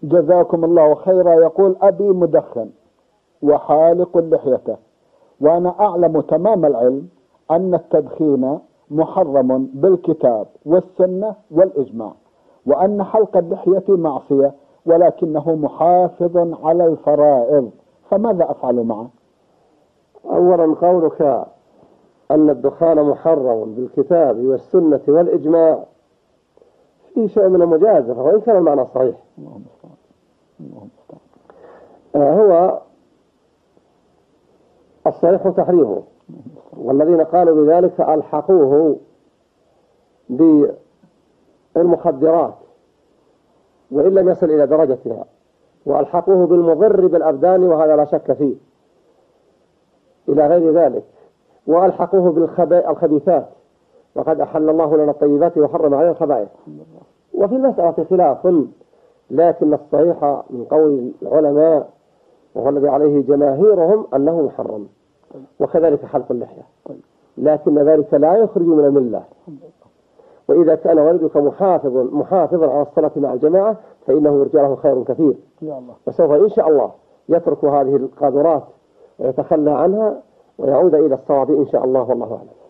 جزاكم الله خيرا. يقول أبي مدخن وحالق لحيته، وأنا أعلم تمام العلم أن التدخين محرم بالكتاب والسنة والإجماع، وأن حلق اللحية معصية، ولكنه محافظ على الفرائض، فماذا أفعل معه؟ أولا قولك أن الدخان محرم بالكتاب والسنة والإجماع فيه شيء من المجازفة، وإن كان المعنى صحيح. هو الصحيح تحريمه، والذين قالوا بذلك ألحقوه بالمخدرات وإن لم يصل إلى درجتها، وألحقوه بالمضر بالأبدان وهذا لا شك فيه، إلى غير ذلك، وألحقوه بالخبيثات، وقد أحل الله لنا الطيبات وحرم علينا الخبائث. وفي المسألة خلاف، لكن الصحيح من قول العلماء وهو الذي عليه جماهيرهم أنه محرم، وكذلك حلق اللحية، لكن ذلك لا يخرج من الملة. وإذا كان والدك محافظا على الصلاة مع الجماعة فإنه يرجى له خير كثير، وسوف إن شاء الله يترك هذه القاذورات ويتخلى عنها ويعود إلى الصواب إن شاء الله، والله أعلم.